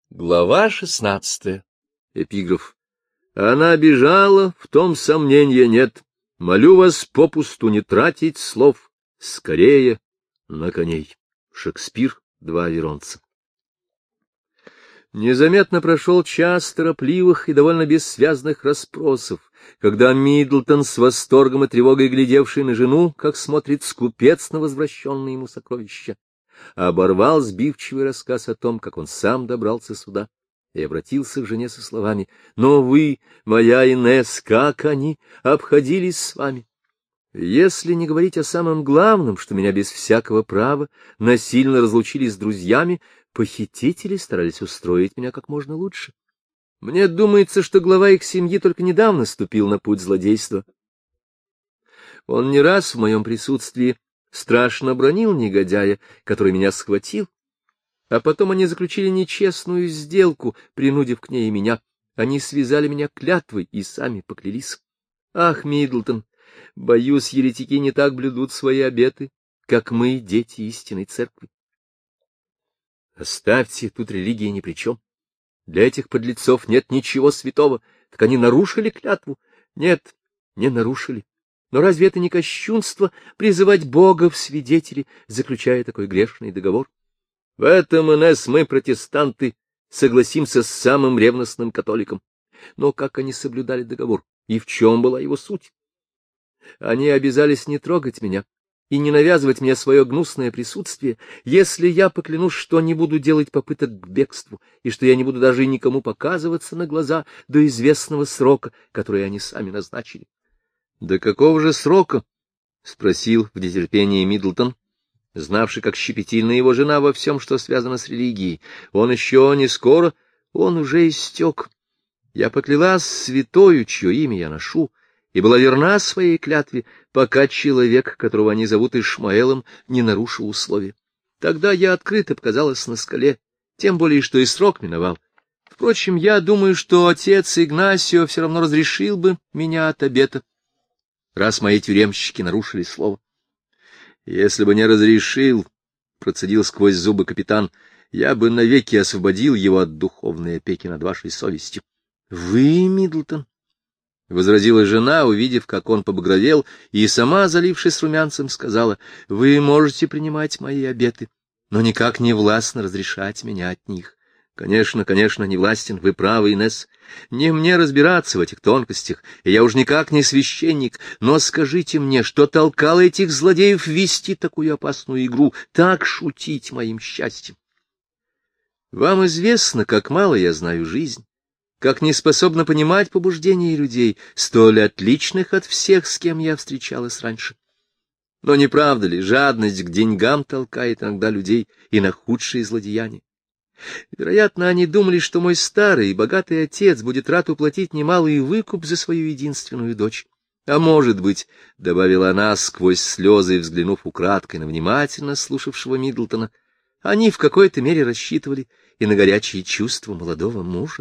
Глава 16. Эпиграф. Она бежала, в том сомнения нет. Молю вас попусту не тратить слов. Скорее на коней. Шекспир, Два Веронца. Незаметно прошел час торопливых и довольно бессвязных расспросов, когда Миддлтон, с восторгом и тревогой глядевший на жену, как смотрит скупец на возвращенные ему сокровища, оборвал сбивчивый рассказ о том, как он сам добрался сюда, и обратился к жене со словами: «Но вы, моя Инесс, как они обходились с вами? Если не говорить о самом главном, что меня без всякого права насильно разлучили с друзьями, похитители старались устроить меня как можно лучше. Мне думается, что глава их семьи только недавно ступил на путь злодейства. Он не раз в моем присутствии страшно бранил негодяя, который меня схватил, а потом они заключили нечестную сделку, принудив к ней меня. Они связали меня клятвой и сами поклялись. Ах, Миддлтон, боюсь, еретики не так блюдут свои обеты, как мы, дети истинной церкви. Оставьте, тут религия ни при чем. Для этих подлецов нет ничего святого. Так они нарушили клятву? Нет, не нарушили. Но разве это не кощунство призывать Бога в свидетели, заключая такой грешный договор? В этом, Инесс, мы, протестанты, согласимся с самым ревностным католиком. Но как они соблюдали договор? И в чем была его суть? Они обязались не трогать меня и не навязывать мне свое гнусное присутствие, если я поклянусь, что не буду делать попыток к бегству, и что я не буду даже никому показываться на глаза до известного срока, который они сами назначили. — До какого же срока? — спросил в нетерпении Миддлтон, знавший, как щепетильна его жена во всем, что связано с религией. Он еще не скоро, он уже истек. Я поклялась святою, чье имя я ношу, и была верна своей клятве, пока человек, которого они зовут Ишмаэлом, не нарушил условия. Тогда я открыто показалась на скале, тем более, что и срок миновал. Впрочем, я думаю, что отец Игнасио все равно разрешил бы меня от обета, раз мои тюремщики нарушили слово. Если бы не разрешил, — процедил сквозь зубы капитан, — я бы навеки освободил его от духовной опеки над вашей совестью. — Вы, Миддлтон? — возразила жена, увидев, как он побагровел, и сама, залившись румянцем, сказала: — Вы можете принимать мои обеты, но никак не властно разрешать меня от них. Конечно, конечно, не властен, вы правы, Инесс. Не мне разбираться в этих тонкостях, и я уж никак не священник, но скажите мне, что толкало этих злодеев вести такую опасную игру, так шутить моим счастьем? Вам известно, как мало я знаю жизнь, как не способна понимать побуждения людей, столь отличных от всех, с кем я встречалась раньше. Но не правда ли, жадность к деньгам толкает иногда людей и на худшие злодеяния? Вероятно, они думали, что мой старый и богатый отец будет рад уплатить немалый выкуп за свою единственную дочь. А может быть, — добавила она сквозь слезы, взглянув украдкой на внимательно слушавшего Миддлтона, — они в какой-то мере рассчитывали и на горячие чувства молодого мужа.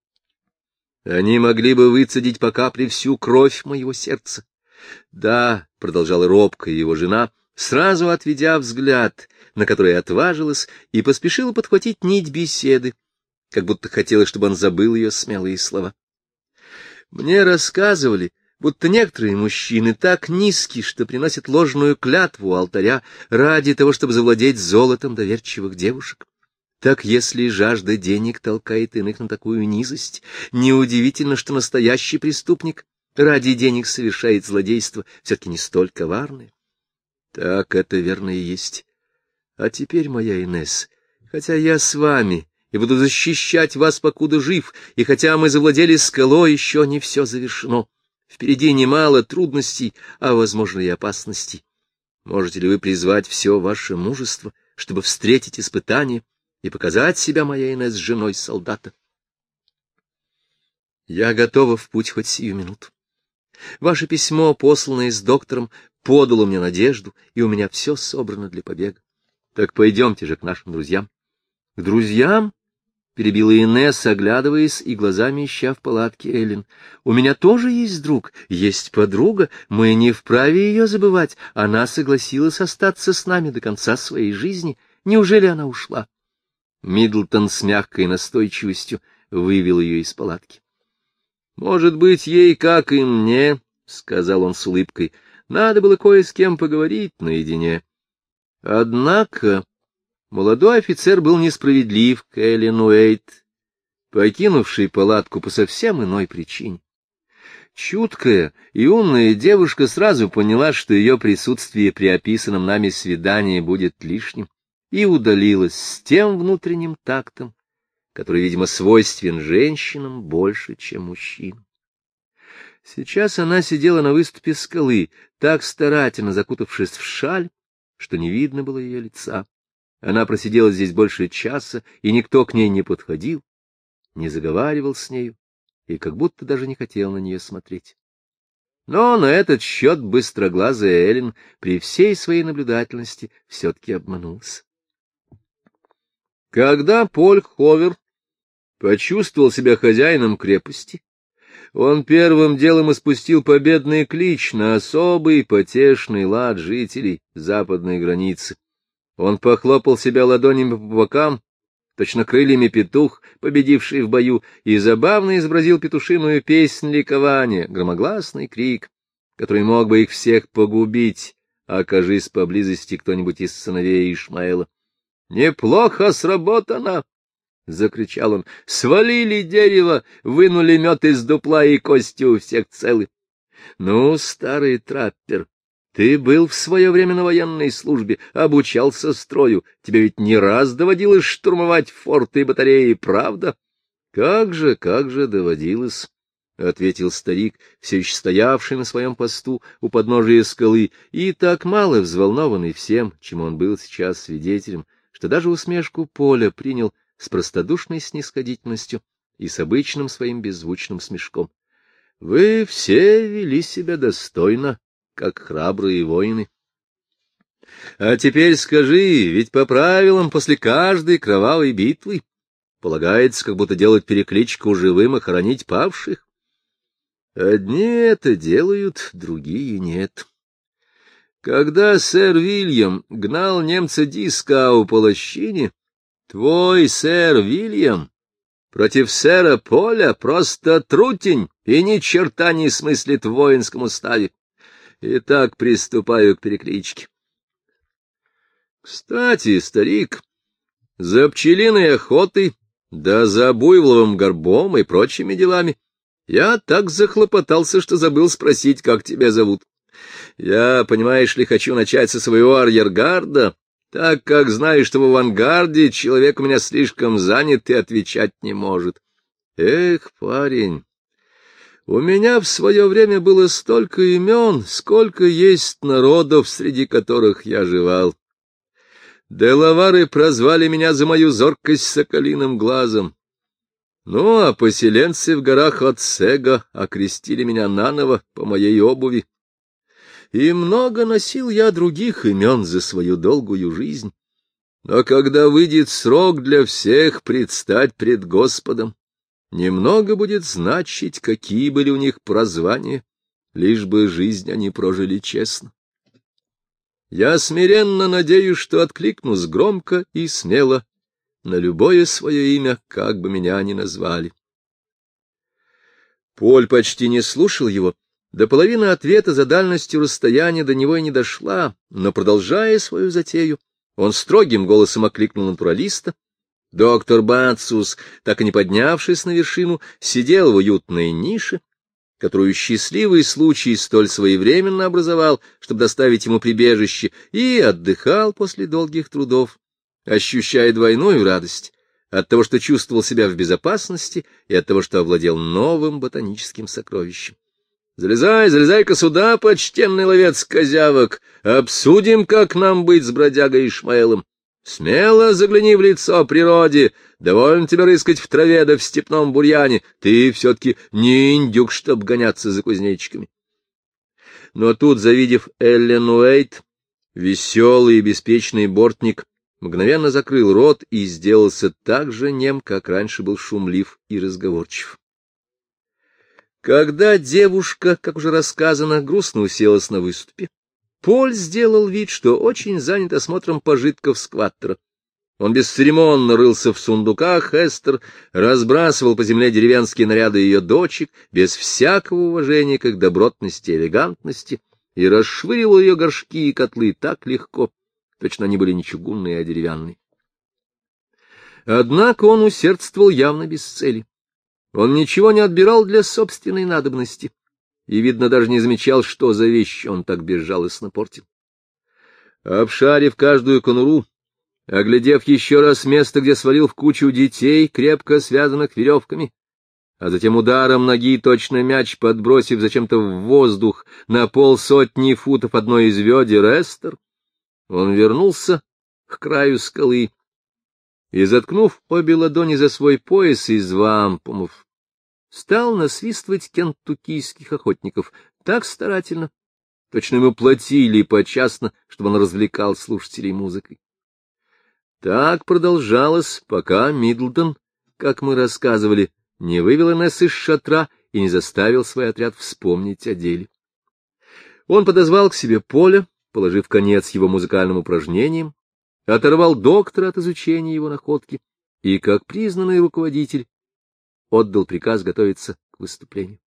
Они могли бы выцедить по капле всю кровь моего сердца. Да, — продолжала робкая его жена, сразу отведя взгляд, на который отважилась, и поспешила подхватить нить беседы, как будто хотела, чтобы он забыл ее смелые слова. Мне рассказывали, будто некоторые мужчины так низки, что приносят ложную клятву у алтаря ради того, чтобы завладеть золотом доверчивых девушек. Так если жажда денег толкает иных на такую низость, неудивительно, что настоящий преступник ради денег совершает злодейство, все-таки не столь коварное. Так это верно и есть. А теперь, моя Инесс, хотя я с вами и буду защищать вас, покуда жив, и хотя мы завладели скалой, еще не все завершено. Впереди немало трудностей, а, возможно, и опасностей. Можете ли вы призвать все ваше мужество, чтобы встретить испытания и показать себя, моя Инесс, женой солдата? Я готова в путь хоть сию минуту. Ваше письмо, посланное с доктором, подало мне надежду, и у меня все собрано для побега. Так пойдемте же к нашим друзьям. — К друзьям? — перебила Инесс, оглядываясь и глазами ища в палатке Эллен. — У меня тоже есть друг, есть подруга, мы не вправе ее забывать. Она согласилась остаться с нами до конца своей жизни. Неужели она ушла? Миддлтон с мягкой настойчивостью вывел ее из палатки. — Может быть, ей, как и мне, — сказал он с улыбкой, — надо было кое с кем поговорить наедине. Однако молодой офицер был несправедлив к Эллен Уэйт, покинувшей палатку по совсем иной причине. Чуткая и умная девушка сразу поняла, что ее присутствие при описанном нами свидании будет лишним, и удалилась с тем внутренним тактом, который, видимо, свойствен женщинам больше, чем мужчинам. Сейчас она сидела на выступе скалы, так старательно закутавшись в шаль, что не видно было ее лица. Она просидела здесь больше часа, и никто к ней не подходил, не заговаривал с нею, и как будто даже не хотел на нее смотреть. Но на этот счет быстроглазая Эллен при всей своей наблюдательности все-таки обманулась. Когда Поль Ховер почувствовал себя хозяином крепости, он первым делом испустил победный клич на особый потешный лад жителей западной границы. Он похлопал себя ладонями по бокам, точно крыльями петух, победивший в бою, и забавно изобразил петушиную песнь ликования, громогласный крик, который мог бы их всех погубить, окажись поблизости кто-нибудь из сыновей Ишмаэла. «Неплохо сработано!» — закричал он. — Свалили дерево, вынули мед из дупла, и кости у всех целы. — Ну, старый траппер, ты был в свое время на военной службе, обучался строю. Тебе ведь не раз доводилось штурмовать форты и батареи, правда? — Как же доводилось, — ответил старик, все еще стоявший на своем посту у подножия скалы, и так мало взволнованный всем, чему он был сейчас свидетелем, что даже усмешку Поля принял с простодушной снисходительностью и с обычным своим беззвучным смешком. — Вы все вели себя достойно, как храбрые воины. А теперь скажи, ведь по правилам после каждой кровавой битвы полагается как будто делать перекличку живым и хоронить павших. Одни это делают, другие нет. Когда сэр Вильям гнал немца Дискау по лощине, твой сэр Вильям против сэра Поля просто трутень и ни черта не смыслит в воинском уставе. Итак, приступаю к перекличке. Кстати, старик, за пчелиной охотой, да за буйволовым горбом и прочими делами я так захлопотался, что забыл спросить, как тебя зовут. Я, понимаешь ли, хочу начать со своего арьергарда, так как знаю, что в авангарде человек у меня слишком занят и отвечать не может. Эх, парень, у меня в свое время было столько имен, сколько есть народов, среди которых я живал. Делавары прозвали меня за мою зоркость соколиным глазом. Ну, а поселенцы в горах Отсега окрестили меня наново по моей обуви. И много носил я других имен за свою долгую жизнь. Но когда выйдет срок для всех предстать пред Господом, немного будет значить, какие были у них прозвания, лишь бы жизнь они прожили честно. Я смиренно надеюсь, что откликнусь громко и смело на любое свое имя, как бы меня ни назвали. Поль почти не слушал его. До половины ответа за дальностью расстояния до него и не дошла, но, продолжая свою затею, он строгим голосом окликнул натуралиста. Доктор Бацус, так и не поднявшись на вершину, сидел в уютной нише, которую счастливый случай столь своевременно образовал, чтобы доставить ему прибежище, и отдыхал после долгих трудов, ощущая двойную радость от того, что чувствовал себя в безопасности, и от того, что овладел новым ботаническим сокровищем. Залезай-ка сюда, почтенный ловец козявок, обсудим, как нам быть с бродягой Ишмаэлом. Смело загляни в лицо природе, довольно тебе рыскать в траве да в степном бурьяне, ты все-таки не индюк, чтоб гоняться за кузнечиками. Но тут, завидев Эллен Уэйт, веселый и беспечный бортник мгновенно закрыл рот и сделался так же нем, как раньше был шумлив и разговорчив. Когда девушка, как уже рассказано, грустно уселась на выступе, Поль сделал вид, что очень занят осмотром пожитков скваттера. Он бесцеремонно рылся в сундуках Эстер, разбрасывал по земле деревенские наряды ее дочек, без всякого уважения к их добротности и элегантности, и расшвыривал ее горшки и котлы так легко, точно они были не чугунные, а деревянные. Однако он усердствовал явно без цели. Он ничего не отбирал для собственной надобности, и, видно, даже не замечал, что за вещи он так безжалостно портил. Обшарив каждую конуру, оглядев еще раз место, где свалил в кучу детей, крепко связанных веревками, а затем ударом ноги точно мяч подбросив зачем-то в воздух на 50 футов одной из ведер Эстер, он вернулся к краю скалы и, заткнув обе ладони за свой пояс из вампумов, стал насвистывать кентуккийских охотников так старательно, точно ему платили почасно, чтобы он развлекал слушателей музыкой. Так продолжалось, пока Миддлтон, как мы рассказывали, не вывел Инесс из шатра и не заставил свой отряд вспомнить о деле. Он подозвал к себе Поля, положив конец его музыкальным упражнениям, оторвал доктора от изучения его находки и, как признанный руководитель, отдал приказ готовиться к выступлению.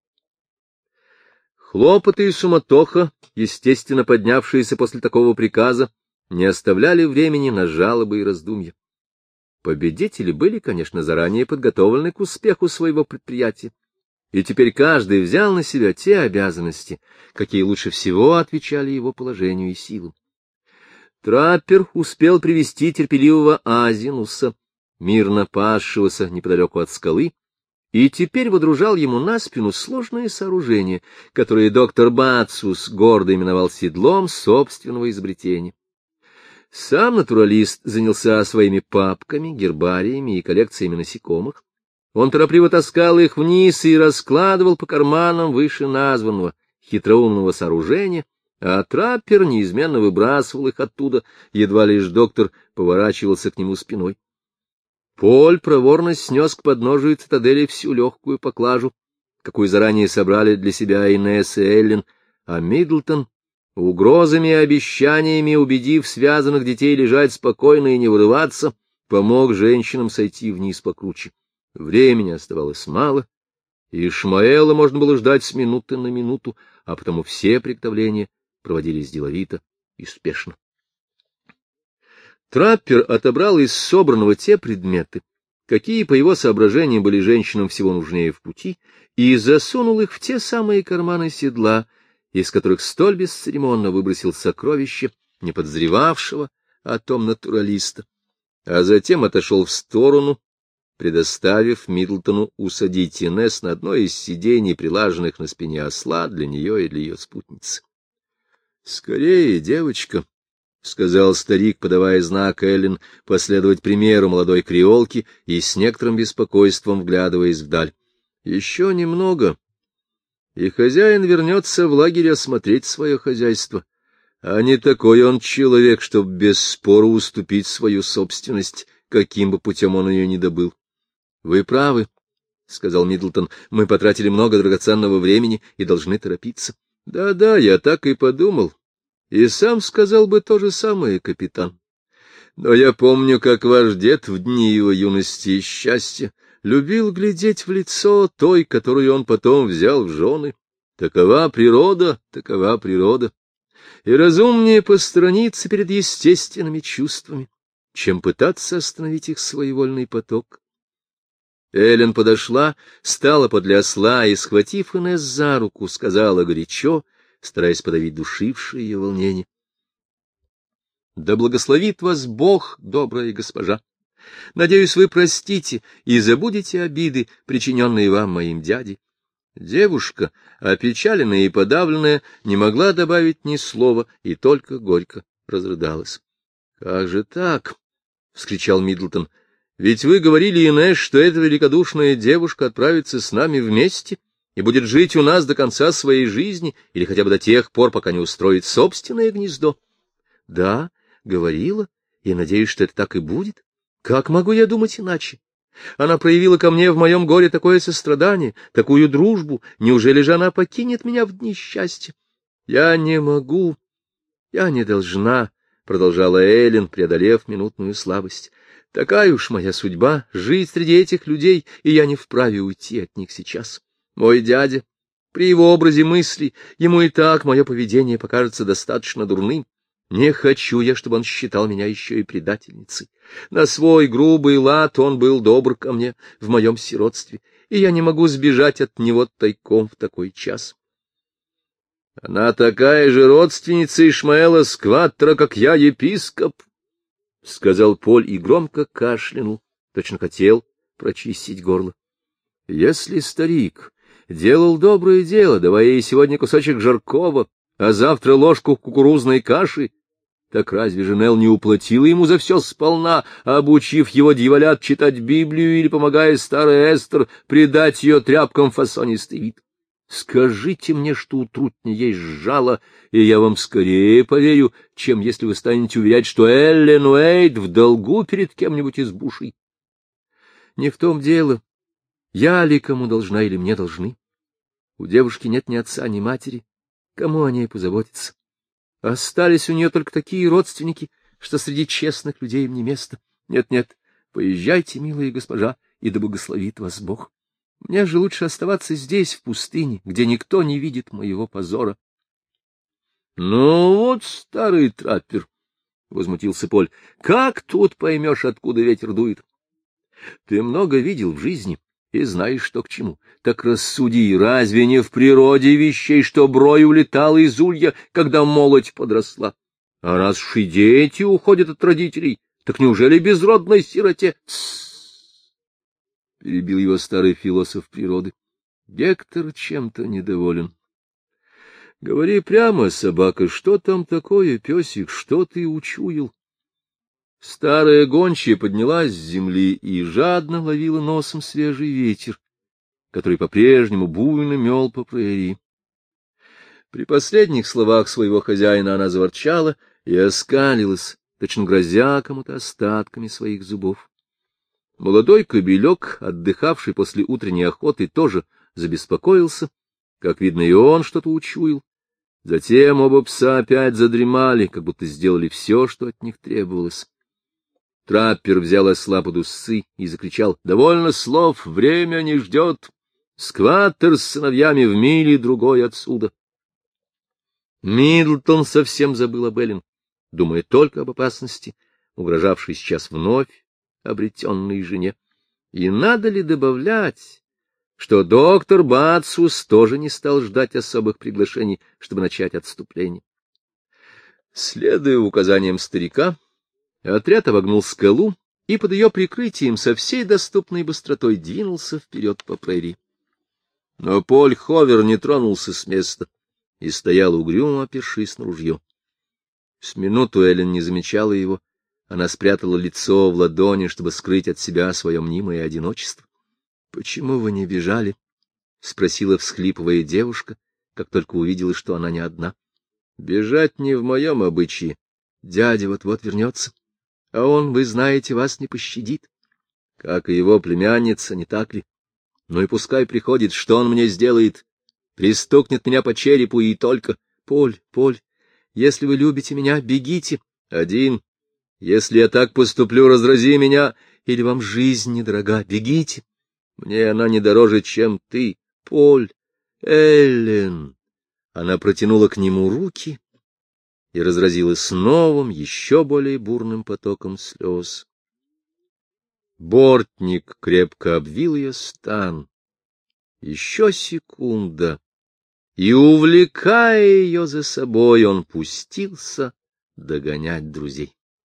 Хлопоты и суматоха, естественно поднявшиеся после такого приказа, не оставляли времени на жалобы и раздумья. Победители были, конечно, заранее подготовлены к успеху своего предприятия, и теперь каждый взял на себя те обязанности, какие лучше всего отвечали его положению и силам. Траппер успел привести терпеливого Азинуса, мирно пасшегося неподалеку от скалы, и теперь водружал ему на спину сложное сооружение, которое доктор Бацус гордо именовал седлом собственного изобретения. Сам натуралист занялся своими папками, гербариями и коллекциями насекомых. Он торопливо таскал их вниз и раскладывал по карманам вышеназванного хитроумного сооружения, а траппер неизменно выбрасывал их оттуда, едва лишь доктор поворачивался к нему спиной. Поль проворно снес к подножию цитадели всю легкую поклажу, какую заранее собрали для себя Инесс и Эллен, а Миддлтон, угрозами и обещаниями убедив связанных детей лежать спокойно и не вырываться, помог женщинам сойти вниз покруче. Времени оставалось мало, и Ишмаэла можно было ждать с минуты на минуту, а потому все приготовления проводились деловито и спешно. Траппер отобрал из собранного те предметы, какие, по его соображениям, были женщинам всего нужнее в пути, и засунул их в те самые карманы седла, из которых столь бесцеремонно выбросил сокровище не подозревавшего о том натуралиста, а затем отошел в сторону, предоставив Миддлтону усадить Инесс на одно из сидений, прилаженных на спине осла для нее и для ее спутницы. — Скорее, девочка, — сказал старик, подавая знак Эллен последовать примеру молодой креолки и с некоторым беспокойством вглядываясь вдаль. — Еще немного, и хозяин вернется в лагерь осмотреть свое хозяйство. А не такой он человек, чтобы без спора уступить свою собственность, каким бы путем он ее ни добыл. — Вы правы, — сказал Миддлтон, — мы потратили много драгоценного времени и должны торопиться. — Да-да, я так и подумал. И сам сказал бы то же самое, капитан. Но я помню, как ваш дед в дни его юности и счастья любил глядеть в лицо той, которую он потом взял в жены. Такова природа, такова природа. И разумнее посторониться перед естественными чувствами, чем пытаться остановить их своевольный поток. Эллен подошла, стала подле осла и, схватив Инесс за руку, сказала горячо, стараясь подавить душившее ее волнение: — Да благословит вас Бог, добрая госпожа! Надеюсь, вы простите и забудете обиды, причиненные вам моим дядей. Девушка, опечаленная и подавленная, не могла добавить ни слова и только горько разрыдалась. — Как же так? — вскричал Миддлтон. — Ведь вы говорили, Инесс, что эта великодушная девушка отправится с нами вместе и будет жить у нас до конца своей жизни или хотя бы до тех пор, пока не устроит собственное гнездо. — Да, говорила, и надеюсь, что это так и будет. Как могу я думать иначе? Она проявила ко мне в моем горе такое сострадание, такую дружбу. Неужели же она покинет меня в дни счастья? Я не могу, я не должна — продолжала Эллен, преодолев минутную слабость. — Такая уж моя судьба — жить среди этих людей, и я не вправе уйти от них сейчас. Мой дядя, при его образе мысли, ему и так мое поведение покажется достаточно дурным. Не хочу я, чтобы он считал меня еще и предательницей. На свой грубый лад он был добр ко мне в моем сиротстве, и я не могу сбежать от него тайком в такой час. — Она такая же родственница Ишмаэла Скваттера, как я, епископ, — сказал Поль и громко кашлянул, точно хотел прочистить горло. — Если старик делал доброе дело, давая ей сегодня кусочек жаркого, а завтра ложку кукурузной каши, так разве же Нелл не уплатила ему за все сполна, обучив его дьяволят читать Библию или, помогая старой Эстер, придать ее тряпкам фасонистый вид? Скажите мне, что у трутни есть жало, и я вам скорее поверю, чем если вы станете уверять, что Эллен Уэйд в долгу перед кем-нибудь из Бушей. Не в том дело, я ли кому должна или мне должны. У девушки нет ни отца, ни матери. Кому о ней позаботиться? Остались у нее только такие родственники, что среди честных людей им не место. Нет, поезжайте, милая госпожа, и да благословит вас Бог. Мне же лучше оставаться здесь, в пустыне, где никто не видит моего позора. — Ну вот, старый траппер, — возмутился Поль, — как тут поймешь, откуда ветер дует? Ты много видел в жизни и знаешь, что к чему. Так рассуди, разве не в природе вещей, что брой улетала из улья, когда молодь подросла? А раз уж и дети уходят от родителей, так неужели безродной сироте? — перебил его старый философ природы. Гектор чем-то недоволен. — Говори прямо, собака, что там такое, песик, что ты учуял? Старая гончая поднялась с земли и жадно ловила носом свежий ветер, который по-прежнему буйно мел по прерии. При последних словах своего хозяина она заворчала и оскалилась, точно грозя кому-то остатками своих зубов. Молодой кобелек, отдыхавший после утренней охоты, тоже забеспокоился. Как видно, и он что-то учуял. Затем оба пса опять задремали, как будто сделали все, что от них требовалось. Траппер взял осла под усы и закричал: — Довольно слов, время не ждет. Скваттер с сыновьями в миле другой отсюда. Миддлтон совсем забыл об Эллен, думая только об опасности, угрожавшей сейчас вновь обретенной жене. И надо ли добавлять, что доктор Бацус тоже не стал ждать особых приглашений, чтобы начать отступление? Следуя указаниям старика, отряд обогнул скалу и под ее прикрытием со всей доступной быстротой двинулся вперед по прерии. Но Поль Ховер не тронулся с места и стоял угрюмо, опершись на ружье. С минуту Эллен не замечала его. Она спрятала лицо в ладони, чтобы скрыть от себя свое мнимое одиночество. — Почему вы не бежали? — спросила, всхлипывая девушка, как только увидела, что она не одна. — Бежать не в моем обычае. Дядя вот-вот вернется, а он, вы знаете, вас не пощадит. Как и его племянница, не так ли? Ну и пускай приходит, что он мне сделает? Пристукнет меня по черепу и только. Поль, если вы любите меня, бегите. Один. Если я так поступлю, разрази меня, или вам жизнь недорога, бегите. Мне она не дороже, чем ты, Поль. Эллен. Она протянула к нему руки и разразилась новым, еще более бурным потоком слез. Бортник крепко обвил ее стан. Еще секунда, и, увлекая ее за собой, он пустился догонять друзей.